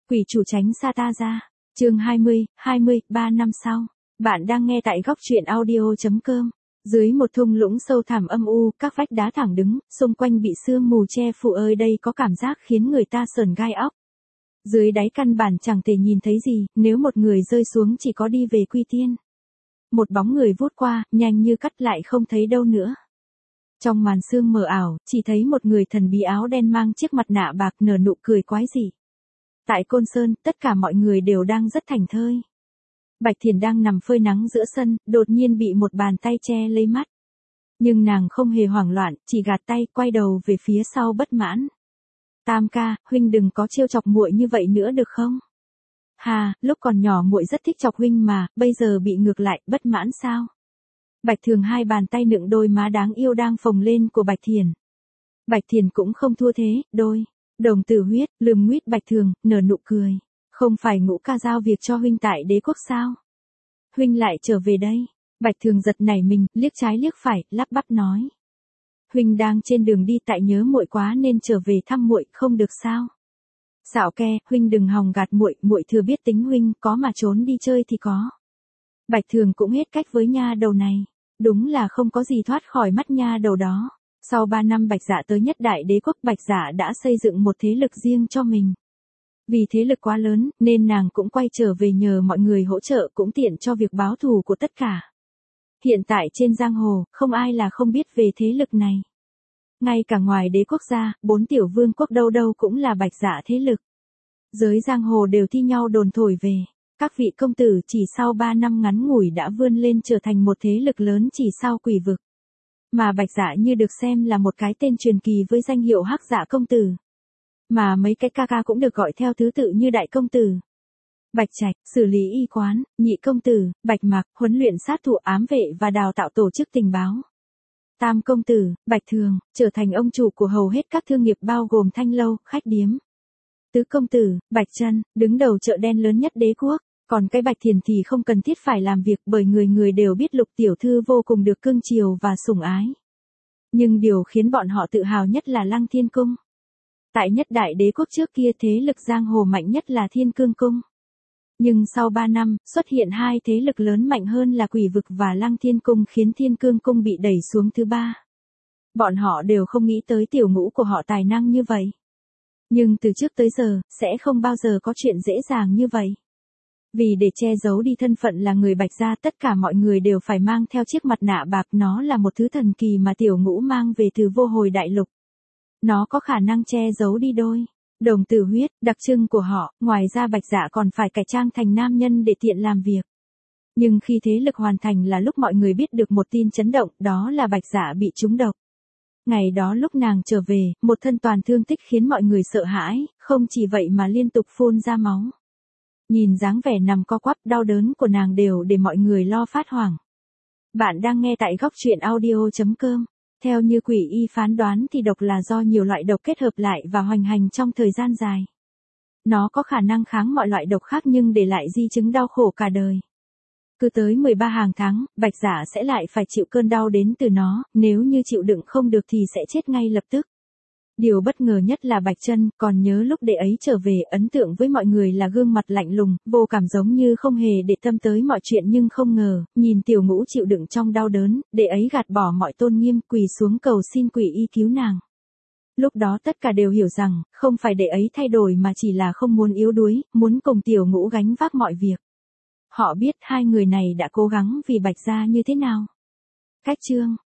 Quỷ chủ tránh xa ta ra. Chương 20, 3 năm sau. Bạn đang nghe tại góc truyện audio.com. Dưới một thung lũng sâu thẳm âm u, các vách đá thẳng đứng, xung quanh bị sương mù che phủ, ơi đây có cảm giác khiến người ta sởn gai óc. Dưới đáy căn bản chẳng thể nhìn thấy gì, nếu một người rơi xuống chỉ có đi về quy tiên. Một bóng người vút qua, nhanh như cắt lại không thấy đâu nữa. Trong màn sương mờ ảo, chỉ thấy một người thần bí áo đen mang chiếc mặt nạ bạc nở nụ cười quái dị. Tại Côn Sơn, tất cả mọi người đều đang rất thảnh thơi. Bạch Thiền đang nằm phơi nắng giữa sân, đột nhiên bị một bàn tay che lấy mắt. Nhưng nàng không hề hoảng loạn, chỉ gạt tay, quay đầu về phía sau bất mãn. Tam ca, huynh đừng có trêu chọc muội như vậy nữa được không? Hà, lúc còn nhỏ muội rất thích chọc huynh mà, bây giờ bị ngược lại, bất mãn sao? Bạch Thường hai bàn tay nựng đôi má đáng yêu đang phồng lên của Bạch Thiền. Bạch Thiền cũng không thua thế, đôi đồng tử huyết, lườm nguyết Bạch Thường, nở nụ cười. Không phải Ngũ ca giao việc cho huynh tại Đế Quốc sao? Huynh lại trở về đây. Bạch Thường giật nảy mình, liếc trái liếc phải, lắp bắp nói. Huynh đang trên đường đi tại nhớ muội quá nên trở về thăm muội, không được sao? Xảo ke, huynh đừng hòng gạt muội, muội thừa biết tính huynh, có mà trốn đi chơi thì có. Bạch Thường cũng hết cách với nha đầu này. Đúng là không có gì thoát khỏi mắt nha đầu đó. Sau 3 năm Bạch Dạ tới nhất đại Đế Quốc, Bạch Dạ đã xây dựng một thế lực riêng cho mình. Vì thế lực quá lớn, nên nàng cũng quay trở về nhờ mọi người hỗ trợ, cũng tiện cho việc báo thù của tất cả. Hiện tại trên giang hồ, không ai là không biết về thế lực này. Ngay cả ngoài Đế Quốc gia, 4 tiểu vương quốc đâu đâu cũng là Bạch Dạ thế lực. Giới giang hồ đều thi nhau đồn thổi về. Các vị công tử chỉ sau 3 năm ngắn ngủi đã vươn lên trở thành một thế lực lớn chỉ sau Quỷ Vực. Mà Bạch Dạ như được xem là một cái tên truyền kỳ với danh hiệu Hắc Dạ công tử. Mà mấy cái ca ca cũng được gọi theo thứ tự như Đại công tử, Bạch Trạch, xử lý y quán, Nhị công tử, Bạch Mạc, huấn luyện sát thủ ám vệ và đào tạo tổ chức tình báo. Tam công tử, Bạch Thường, trở thành ông chủ của hầu hết các thương nghiệp bao gồm thanh lâu, khách điếm. Tứ công tử, Bạch Trân, đứng đầu chợ đen lớn nhất Đế Quốc. Còn cái Bạch Thiền thì không cần thiết phải làm việc, bởi người người đều biết Lục tiểu thư vô cùng được cưng chiều và sủng ái. Nhưng điều khiến bọn họ tự hào nhất là Lăng Thiên Cung. Tại nhất đại Đế Quốc trước kia thế lực giang hồ mạnh nhất là Thiên Cương Cung. Nhưng sau 3 năm, xuất hiện hai thế lực lớn mạnh hơn là Quỷ Vực và Lăng Thiên Cung, khiến Thiên Cương Cung bị đẩy xuống thứ 3. Bọn họ đều không nghĩ tới tiểu ngũ của họ tài năng như vậy. Nhưng từ trước tới giờ, sẽ không bao giờ có chuyện dễ dàng như vậy. Vì để che giấu đi thân phận là người Bạch gia, tất cả mọi người đều phải mang theo chiếc mặt nạ bạc, nó là một thứ thần kỳ mà tiểu ngũ mang về từ Vô Hồi Đại Lục. Nó có khả năng che giấu đi đôi đồng tử huyết, đặc trưng của họ, ngoài ra Bạch Dạ còn phải cải trang thành nam nhân để tiện làm việc. Nhưng khi thế lực hoàn thành là lúc mọi người biết được một tin chấn động, đó là Bạch Dạ bị trúng độc. Ngày đó lúc nàng trở về, một thân toàn thương tích khiến mọi người sợ hãi, không chỉ vậy mà liên tục phun ra máu. Nhìn dáng vẻ nằm co quắp đau đớn của nàng đều để mọi người lo phát hoảng. Bạn đang nghe tại góc truyện audio.com. Theo như Quỷ y phán đoán thì độc là do nhiều loại độc kết hợp lại và hoành hành trong thời gian dài. Nó có khả năng kháng mọi loại độc khác nhưng để lại di chứng đau khổ cả đời. Cứ tới 13 hàng tháng, Bạch Dạ sẽ lại phải chịu cơn đau đến từ nó, nếu như chịu đựng không được thì sẽ chết ngay lập tức. Điều bất ngờ nhất là Bạch Trân, còn nhớ lúc đệ ấy trở về, ấn tượng với mọi người là gương mặt lạnh lùng, vô cảm giống như không hề để tâm tới mọi chuyện, nhưng không ngờ, nhìn tiểu ngũ chịu đựng trong đau đớn, đệ ấy gạt bỏ mọi tôn nghiêm, quỳ xuống cầu xin Quỷ y cứu nàng. Lúc đó tất cả đều hiểu rằng, không phải đệ ấy thay đổi mà chỉ là không muốn yếu đuối, muốn cùng tiểu ngũ gánh vác mọi việc. Họ biết hai người này đã cố gắng vì Bạch gia như thế nào. Cách chương